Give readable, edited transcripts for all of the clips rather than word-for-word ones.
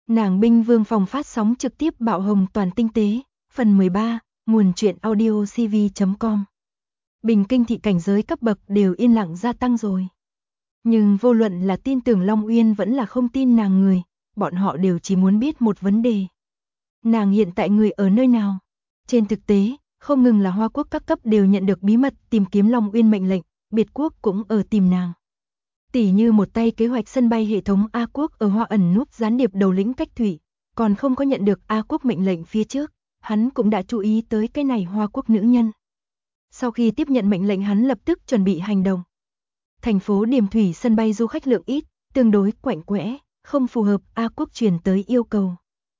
Nàng binh vương phòng phát sóng trực tiếp bạo hồng toàn tinh tế, phần 13, nguồn truyện audio cv.com. Bình Kinh thị cảnh giới cấp bậc đều yên lặng gia tăng rồi. Nhưng vô luận là tin tưởng Long Uyên vẫn là không tin nàng người, bọn họ đều chỉ muốn biết một vấn đề. Nàng hiện tại người ở nơi nào? Trên thực tế, không ngừng là Hoa Quốc các cấp đều nhận được bí mật tìm kiếm Long Uyên mệnh lệnh, biệt quốc cũng ở tìm nàng. Tỉ như một tay kế hoạch sân bay hệ thống A Quốc ở Hoa ẩn núp gián điệp đầu lĩnh Cách Thủy, còn không có nhận được A Quốc mệnh lệnh phía trước, hắn cũng đã chú ý tới cái này Hoa Quốc nữ nhân. Sau khi tiếp nhận mệnh lệnh hắn lập tức chuẩn bị hành động. Thành phố Điềm Thủy sân bay du khách lượng ít, tương đối quạnh quẽ, không phù hợp A Quốc truyền tới yêu cầu.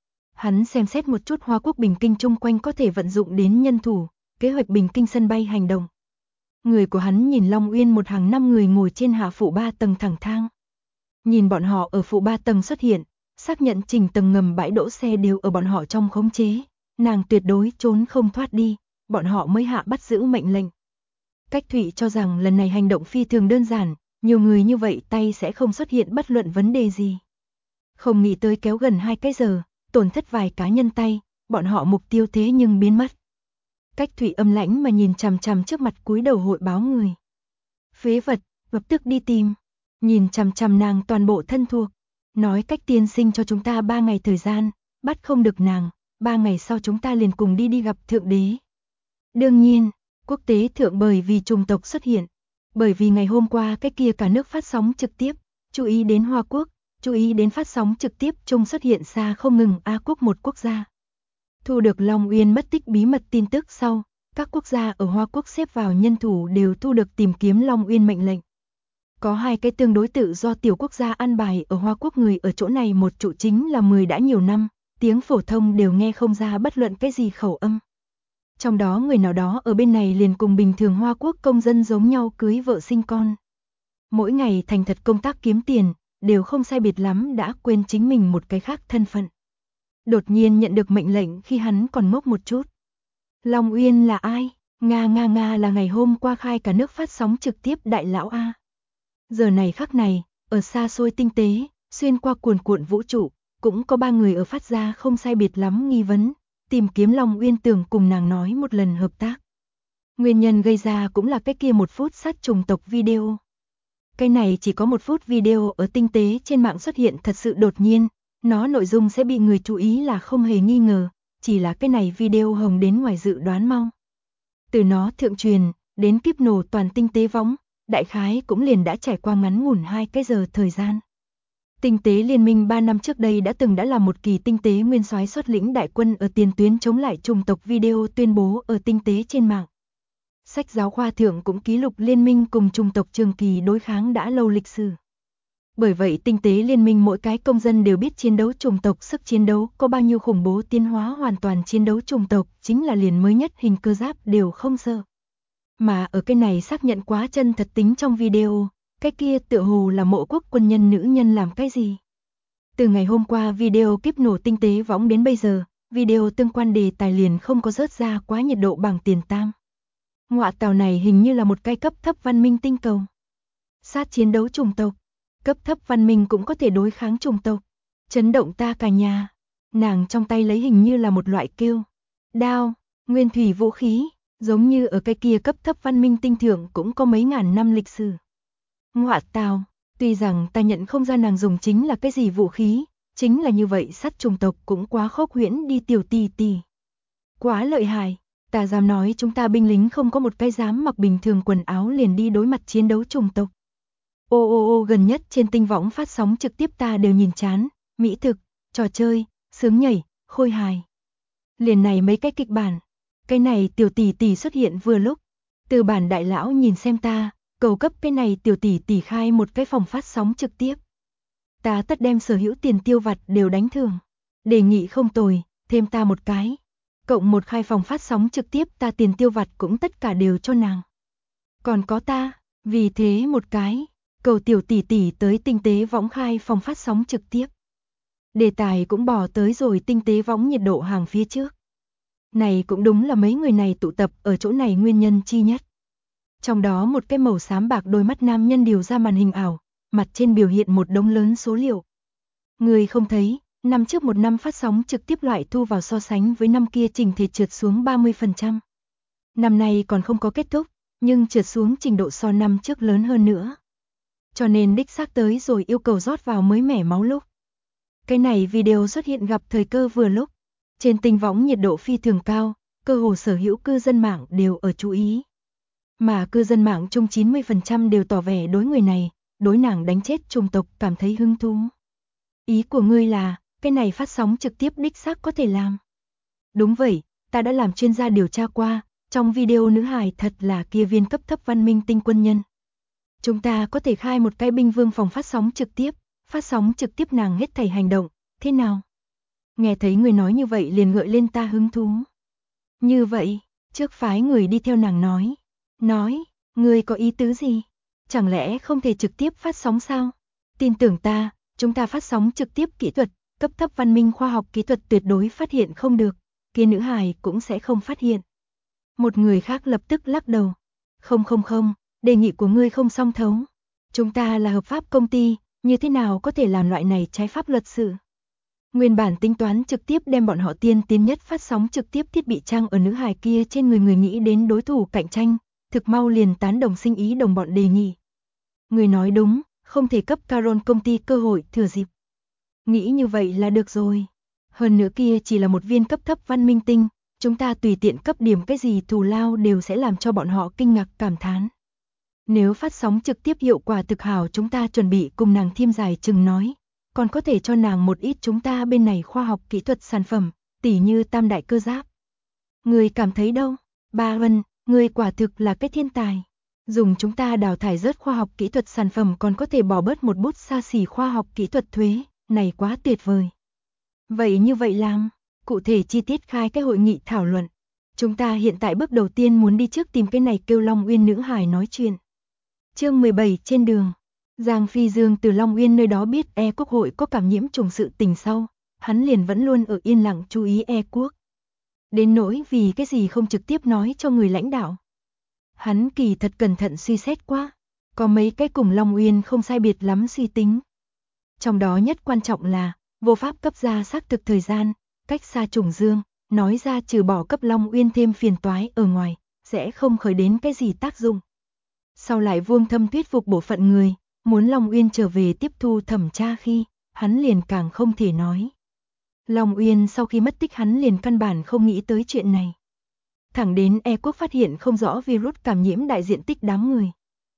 Hắn xem xét một chút Hoa Quốc Bình Kinh chung quanh có thể vận dụng đến nhân thủ, kế hoạch Bình Kinh sân bay hành động. Người của hắn nhìn Long Uyên một hàng 5 người ngồi trên hạ phụ 3 tầng thẳng thang. Nhìn bọn họ ở phụ 3 tầng xuất hiện, xác nhận trình tầng ngầm bãi đỗ xe đều ở bọn họ trong khống chế, nàng tuyệt đối trốn không thoát đi, bọn họ mới hạ bắt giữ mệnh lệnh. Cách Thụy cho rằng lần này hành động phi thường đơn giản, nhiều người như vậy tay sẽ không xuất hiện bất luận vấn đề gì. Không nghĩ tới kéo gần 2 cái giờ, tổn thất vài cá nhân tay, bọn họ mục tiêu thế nhưng biến mất. Cách Thụy âm lãnh mà nhìn chằm chằm trước mặt cúi đầu hội báo người. Phế vật, lập tức đi tìm. Nhìn chằm chằm nàng toàn bộ thân thuộc. Nói Cách tiên sinh cho chúng ta 3 ngày thời gian, bắt không được nàng, 3 ngày sau chúng ta liền cùng đi gặp thượng đế. Đương nhiên, quốc tế thượng bởi vì chủng tộc xuất hiện. Bởi vì ngày hôm qua cái kia cả nước phát sóng trực tiếp, chú ý đến Hoa Quốc, chú ý đến phát sóng trực tiếp chung xuất hiện xa không ngừng A Quốc một quốc gia. Thu được Long Uyên mất tích bí mật tin tức sau, các quốc gia ở Hoa Quốc xếp vào nhân thủ đều thu được tìm kiếm Long Uyên mệnh lệnh. Có 2 cái tương đối tự do tiểu quốc gia an bài ở Hoa Quốc người ở chỗ này một trụ chính là 10 đã nhiều năm, tiếng phổ thông đều nghe không ra bất luận cái gì khẩu âm. Trong đó người nào đó ở bên này liền cùng bình thường Hoa Quốc công dân giống nhau cưới vợ sinh con. Mỗi ngày thành thật công tác kiếm tiền, đều không sai biệt lắm đã quên chính mình một cái khác thân phận. Đột nhiên nhận được mệnh lệnh khi hắn còn ngốc một chút. Long Uyên là ai? Nga là ngày hôm qua khai cả nước phát sóng trực tiếp đại lão A. Giờ này khắc này, ở xa xôi tinh tế, xuyên qua cuồn cuộn vũ trụ, cũng có 3 người ở phát ra không sai biệt lắm nghi vấn, tìm kiếm Long Uyên tưởng cùng nàng nói một lần hợp tác. Nguyên nhân gây ra cũng là cái kia 1 phút sát chủng tộc video. Cái này chỉ có 1 phút video ở tinh tế trên mạng xuất hiện thật sự đột nhiên, nó nội dung sẽ bị người chú ý là không hề nghi ngờ, chỉ là cái này video hồng đến ngoài dự đoán mau. Từ nó thượng truyền, đến kíp nổ toàn tinh tế võng, đại khái cũng liền đã trải qua ngắn ngủn 2 cái giờ thời gian. Tinh tế liên minh 3 năm trước đây đã là một kỳ tinh tế nguyên soái xuất lĩnh đại quân ở tiền tuyến chống lại chủng tộc video tuyên bố ở tinh tế trên mạng. Sách giáo khoa thượng cũng ký lục liên minh cùng chủng tộc trường kỳ đối kháng đã lâu lịch sử. Bởi vậy tinh tế liên minh mỗi cái công dân đều biết chiến đấu chủng tộc sức chiến đấu có bao nhiêu khủng bố tiến hóa hoàn toàn chiến đấu chủng tộc chính là liền mới nhất hình cơ giáp đều không sợ. Mà ở cái này xác nhận quá chân thật tính trong video, cái kia tựa hồ là mộ quốc quân nhân nữ nhân làm cái gì. Từ ngày hôm qua video kíp nổ tinh tế võng đến bây giờ, video tương quan đề tài liền không có rớt ra quá nhiệt độ bảng tiền tam. Ngọa tàu này hình như là một cái cấp thấp văn minh tinh cầu. Sát chiến đấu chủng tộc. Cấp thấp văn minh cũng có thể đối kháng chủng tộc. Chấn động ta cả nhà. Nàng trong tay lấy hình như là một loại kêu. Đao, nguyên thủy vũ khí, giống như ở cái kia cấp thấp văn minh tinh thượng cũng có mấy ngàn năm lịch sử. Ngọa tào, tuy rằng ta nhận không ra nàng dùng chính là cái gì vũ khí, chính là như vậy sát chủng tộc cũng quá khốc huyễn đi tiểu tì tì. Quá lợi hại, ta dám nói chúng ta binh lính không có một cái dám mặc bình thường quần áo liền đi đối mặt chiến đấu chủng tộc. Gần nhất trên tinh võng phát sóng trực tiếp ta đều nhìn chán, mỹ thực, trò chơi, sướng nhảy, khôi hài. Liền này mấy cái kịch bản, cái này tiểu tỷ tỷ xuất hiện vừa lúc, từ bản đại lão nhìn xem ta, cầu cấp cái này tiểu tỷ tỷ khai một cái phòng phát sóng trực tiếp. Ta tất đem sở hữu tiền tiêu vặt đều đánh thưởng, đề nghị không tồi, thêm ta một cái. Cộng một khai phòng phát sóng trực tiếp ta tiền tiêu vặt cũng tất cả đều cho nàng. Còn có ta, vì thế một cái. Cầu tiểu tỷ tỷ tới tinh tế võng khai phòng phát sóng trực tiếp. Đề tài cũng bỏ tới rồi tinh tế võng nhiệt độ hàng phía trước. Này cũng đúng là mấy người này tụ tập ở chỗ này nguyên nhân chi nhất. Trong đó một cái màu xám bạc đôi mắt nam nhân điều ra màn hình ảo, mặt trên biểu hiện một đống lớn số liệu. Người không thấy, Năm trước một năm phát sóng trực tiếp loại thu vào so sánh với năm kia trình thể trượt xuống 30%. Năm nay còn không có kết thúc, nhưng trượt xuống trình độ so năm trước lớn hơn nữa. Cho nên đích xác tới rồi yêu cầu rót vào mới mẻ máu lúc. Cái này video xuất hiện gặp thời cơ vừa lúc. Trên tinh võng nhiệt độ phi thường cao, cơ hồ sở hữu cư dân mạng đều ở chú ý. Mà cư dân mạng chung 90% đều tỏ vẻ đối người này, đối nàng đánh chết chủng tộc cảm thấy hứng thú. Ý của ngươi là, cái này phát sóng trực tiếp đích xác có thể làm. Đúng vậy, ta đã làm chuyên gia điều tra qua, trong video nữ hài thật là kia viên cấp thấp văn minh tinh quân nhân. Chúng ta có thể khai một cái binh vương phòng phát sóng trực tiếp nàng hết thảy hành động, thế nào? Nghe thấy người nói như vậy liền gợi lên ta hứng thú. Như vậy, trước phái người đi theo nàng nói, ngươi có ý tứ gì? Chẳng lẽ không thể trực tiếp phát sóng sao? Tin tưởng ta, chúng ta phát sóng trực tiếp kỹ thuật, cấp thấp văn minh khoa học kỹ thuật tuyệt đối phát hiện không được, kia nữ hài cũng sẽ không phát hiện. Một người khác lập tức lắc đầu. Không, đề nghị của ngươi không song thấu. Chúng ta là hợp pháp công ty, như thế nào có thể làm loại này trái pháp luật sự? Nguyên bản tính toán trực tiếp đem bọn họ tiên tiến nhất phát sóng trực tiếp thiết bị trang ở nữ hài kia trên người nghĩ đến đối thủ cạnh tranh, thực mau liền tán đồng sinh ý đồng bọn đề nghị. Người nói đúng, không thể cấp Caron công ty cơ hội thừa dịp. Nghĩ như vậy là được rồi. Hơn nữa kia chỉ là một viên cấp thấp văn minh tinh, chúng ta tùy tiện cấp điểm cái gì thù lao đều sẽ làm cho bọn họ kinh ngạc cảm thán. Nếu phát sóng trực tiếp hiệu quả thực hảo chúng ta chuẩn bị cùng nàng thêm dài chừng nói, còn có thể cho nàng một ít chúng ta bên này khoa học kỹ thuật sản phẩm, tỉ như tam đại cơ giáp. Người cảm thấy đâu? Ba Vân, người quả thực là cái thiên tài. Dùng chúng ta đào thải rớt khoa học kỹ thuật sản phẩm còn có thể bỏ bớt một bút xa xỉ khoa học kỹ thuật thuế, này quá tuyệt vời. Vậy như vậy làm, cụ thể chi tiết khai cái hội nghị thảo luận. Chúng ta hiện tại bước đầu tiên muốn đi trước tìm cái này kêu Long Uyên nữ hài nói chuyện. Chương 17 trên đường. Giang Phi Dương từ Long Uyên nơi đó biết Quốc hội có cảm nhiễm trùng sự tình sau, hắn liền vẫn luôn ở yên lặng chú ý quốc. Đến nỗi vì cái gì không trực tiếp nói cho người lãnh đạo. Hắn kỳ thật cẩn thận suy xét quá, có mấy cái cùng Long Uyên không sai biệt lắm suy tính. Trong đó nhất quan trọng là, vô pháp cấp ra xác thực thời gian, cách xa trùng dương, nói ra trừ bỏ cấp Long Uyên thêm phiền toái ở ngoài, sẽ không khởi đến cái gì tác dụng. Sau lại Vương Thâm thuyết phục bộ phận người, muốn Long Uyên trở về tiếp thu thẩm tra khi, hắn liền càng không thể nói. Long Uyên sau khi mất tích hắn liền căn bản không nghĩ tới chuyện này. Thẳng đến Quốc phát hiện không rõ virus cảm nhiễm đại diện tích đám người.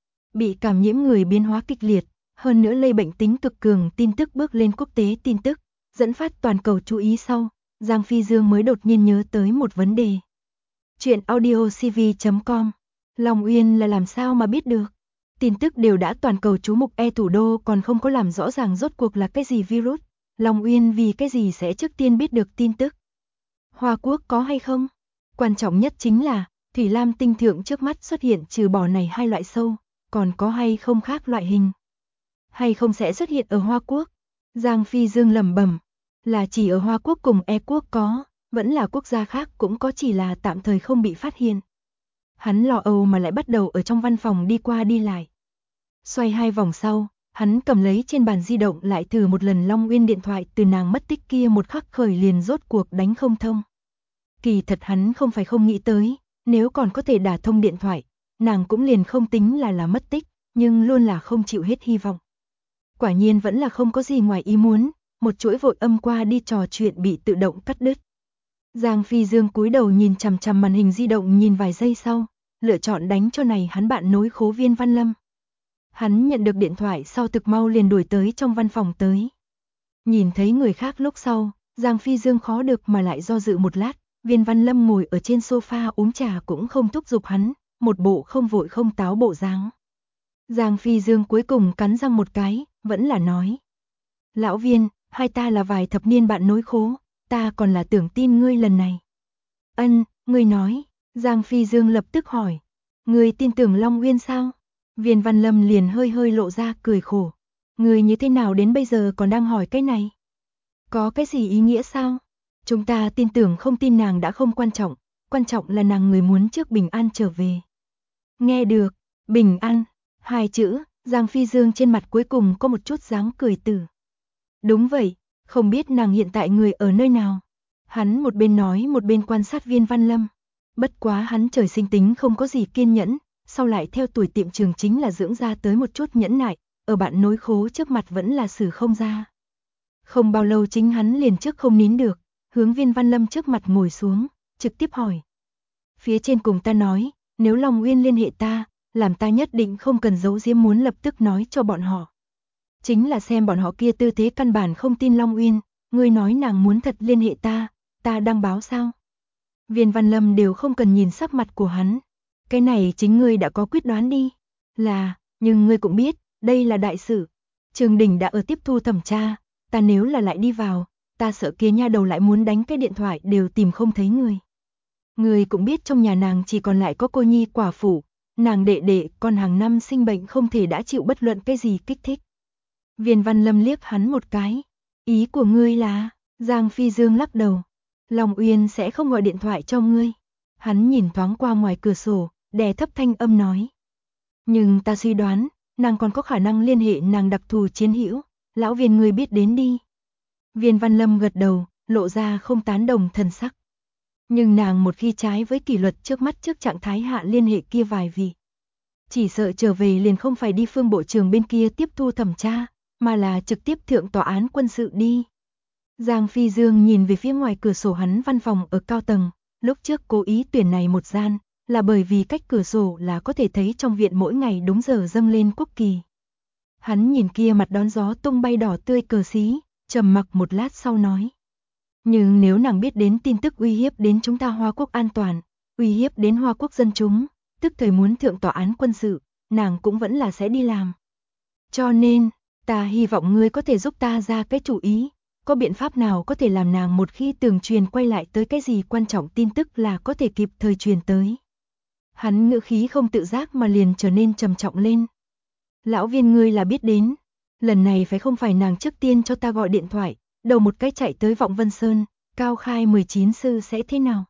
Bị cảm nhiễm người biến hóa kịch liệt, hơn nữa lây bệnh tính cực cường tin tức bước lên quốc tế tin tức, dẫn phát toàn cầu chú ý sau, Giang Phi Dương mới đột nhiên nhớ tới một vấn đề. Chuyện audiocv.com. Long Uyên là làm sao mà biết được? Tin tức đều đã toàn cầu chú mục thủ đô còn không có làm rõ ràng rốt cuộc là cái gì virus. Long Uyên vì cái gì sẽ trước tiên biết được tin tức? Hoa Quốc có hay không? Quan trọng nhất chính là, Thủy Lam tinh thượng trước mắt xuất hiện trừ bỏ này hai loại sâu, còn có hay không khác loại hình? Hay không sẽ xuất hiện ở Hoa Quốc? Giang Phi Dương lẩm bẩm, là chỉ ở Hoa Quốc cùng Quốc có, vẫn là quốc gia khác cũng có chỉ là tạm thời không bị phát hiện. Hắn lo âu mà lại bắt đầu ở trong văn phòng đi qua đi lại. Xoay 2 vòng sau, hắn cầm lấy trên bàn di động lại thử một lần Long Uyên điện thoại từ nàng mất tích kia một khắc khởi liền rốt cuộc đánh không thông. Kỳ thật hắn không phải không nghĩ tới, nếu còn có thể đả thông điện thoại, nàng cũng liền không tính là mất tích, nhưng luôn là không chịu hết hy vọng. Quả nhiên vẫn là không có gì ngoài ý muốn, một chuỗi vội âm qua đi trò chuyện bị tự động cắt đứt. Giang Phi Dương cúi đầu nhìn chằm chằm màn hình di động nhìn vài giây sau, lựa chọn đánh cho này hắn bạn nối khố Viên Văn Lâm. Hắn nhận được điện thoại sau thực mau liền đuổi tới trong văn phòng tới. Nhìn thấy người khác lúc sau, Giang Phi Dương khó được mà lại do dự một lát, Viên Văn Lâm ngồi ở trên sofa uống trà cũng không thúc giục hắn, một bộ không vội không táo bộ dáng. Giang Phi Dương cuối cùng cắn răng một cái, vẫn là nói. Lão Viên, hai ta là vài thập niên bạn nối khố, ta còn là tưởng tin ngươi lần này. Ân, ngươi nói, Giang Phi Dương lập tức hỏi. Ngươi tin tưởng Long Uyên sao? Viên Văn Lâm liền hơi hơi lộ ra cười khổ. Ngươi như thế nào đến bây giờ còn đang hỏi cái này? Có cái gì ý nghĩa sao? Chúng ta tin tưởng không tin nàng đã không quan trọng là nàng người muốn trước bình an trở về. Nghe được, bình an, hai chữ, Giang Phi Dương trên mặt cuối cùng có một chút dáng cười tử. Đúng vậy, Không biết nàng hiện tại người ở nơi nào. Hắn một bên nói một bên quan sát Viên Văn Lâm. Bất quá hắn trời sinh tính không có gì kiên nhẫn, sau lại theo tuổi tiệm trường chính là dưỡng ra tới một chút nhẫn nại, ở bạn nối khố trước mặt vẫn là xử không ra. Không bao lâu chính hắn liền trước không nín được, hướng Viên Văn Lâm trước mặt ngồi xuống, trực tiếp hỏi. Phía trên cùng ta nói, nếu Long Uyên liên hệ ta, làm ta nhất định không cần giấu giếm, muốn lập tức nói cho bọn họ. Chính là xem bọn họ kia tư thế căn bản không tin Long Uyên, ngươi nói nàng muốn thật liên hệ ta đăng báo sao? Viên Văn Lâm đều không cần nhìn sắc mặt của hắn. Cái này chính ngươi đã có quyết đoán đi. Là, nhưng ngươi cũng biết, đây là đại sự. Trường Đình đã ở tiếp thu thẩm tra, ta nếu là lại đi vào, ta sợ kia nha đầu lại muốn đánh cái điện thoại đều tìm không thấy người. Người cũng biết trong nhà nàng chỉ còn lại có cô nhi quả phụ, nàng đệ đệ còn hàng năm sinh bệnh không thể đã chịu bất luận cái gì kích thích. Viên Văn Lâm liếc hắn một cái. Ý của ngươi là, Giang Phi Dương lắc đầu. Long Uyên sẽ không gọi điện thoại cho ngươi. Hắn nhìn thoáng qua ngoài cửa sổ, đè thấp thanh âm nói. Nhưng ta suy đoán, nàng còn có khả năng liên hệ nàng đặc thù chiến hữu, lão Viên ngươi biết đến đi. Viên Văn Lâm gật đầu, lộ ra không tán đồng thần sắc. Nhưng nàng một khi trái với kỷ luật trước mắt trước trạng thái hạ liên hệ kia vài vị. Chỉ sợ trở về liền không phải đi Phương bộ trường bên kia tiếp thu thẩm tra, mà là trực tiếp thượng tòa án quân sự đi. Giang Phi Dương nhìn về phía ngoài cửa sổ hắn văn phòng ở cao tầng, lúc trước cố ý tuyển này một gian, là bởi vì cách cửa sổ là có thể thấy trong viện mỗi ngày đúng giờ dâng lên quốc kỳ. Hắn nhìn kia mặt đón gió tung bay đỏ tươi cờ xí, trầm mặc một lát sau nói. Nhưng nếu nàng biết đến tin tức uy hiếp đến chúng ta Hoa Quốc an toàn, uy hiếp đến Hoa Quốc dân chúng, tức thời muốn thượng tòa án quân sự, nàng cũng vẫn là sẽ đi làm. Cho nên, ta hy vọng ngươi có thể giúp ta ra cái chủ ý, có biện pháp nào có thể làm nàng một khi tường truyền quay lại tới cái gì quan trọng tin tức là có thể kịp thời truyền tới. Hắn ngữ khí không tự giác mà liền trở nên trầm trọng lên. Lão Viên ngươi là biết đến, lần này phải không phải nàng trước tiên cho ta gọi điện thoại, đầu một cái chạy tới Vọng Vân Sơn, cao khai 19 sư sẽ thế nào?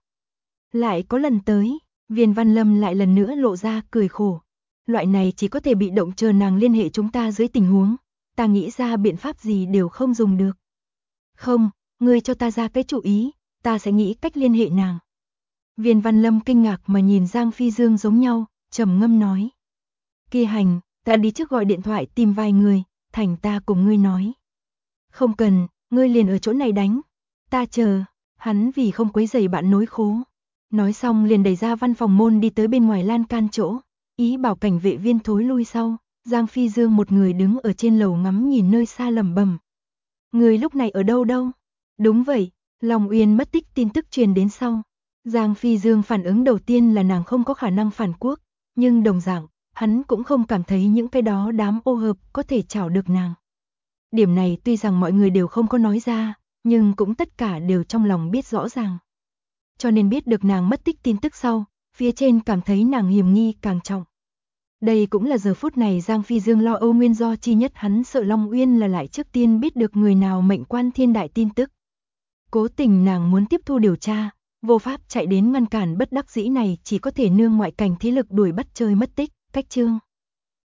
Lại có lần tới, Viên Văn Lâm lại lần nữa lộ ra cười khổ. Loại này chỉ có thể bị động chờ nàng liên hệ chúng ta dưới tình huống, ta nghĩ ra biện pháp gì đều không dùng được. Không, ngươi cho ta ra cái chủ ý, ta sẽ nghĩ cách liên hệ nàng. Viên Văn Lâm kinh ngạc mà nhìn Giang Phi Dương giống nhau, trầm ngâm nói. Kia hành, ta đi trước gọi điện thoại tìm vài người, thành ta cùng ngươi nói. Không cần, ngươi liền ở chỗ này đánh. Ta chờ, hắn vì không quấy rầy bạn nối khố. Nói xong liền đẩy ra văn phòng môn đi tới bên ngoài lan can chỗ, ý bảo cảnh vệ viên thối lui sau. Giang Phi Dương một người đứng ở trên lầu ngắm nhìn nơi xa lẩm bẩm. Người lúc này ở đâu đâu? Đúng vậy, Long Uyên mất tích tin tức truyền đến sau. Giang Phi Dương phản ứng đầu tiên là nàng không có khả năng phản quốc, nhưng đồng dạng, hắn cũng không cảm thấy những cái đó đám ô hợp có thể chảo được nàng. Điểm này tuy rằng mọi người đều không có nói ra, nhưng cũng tất cả đều trong lòng biết rõ ràng. Cho nên biết được nàng mất tích tin tức sau, phía trên cảm thấy nàng hiểm nghi càng trọng. Đây cũng là giờ phút này Giang Phi Dương lo âu nguyên do chi nhất, hắn sợ Long Uyên là lại trước tiên biết được người nào mệnh quan thiên đại tin tức. Cố tình nàng muốn tiếp thu điều tra, vô pháp chạy đến ngăn cản, bất đắc dĩ này chỉ có thể nương ngoại cảnh thế lực đuổi bắt chơi mất tích, cách chương.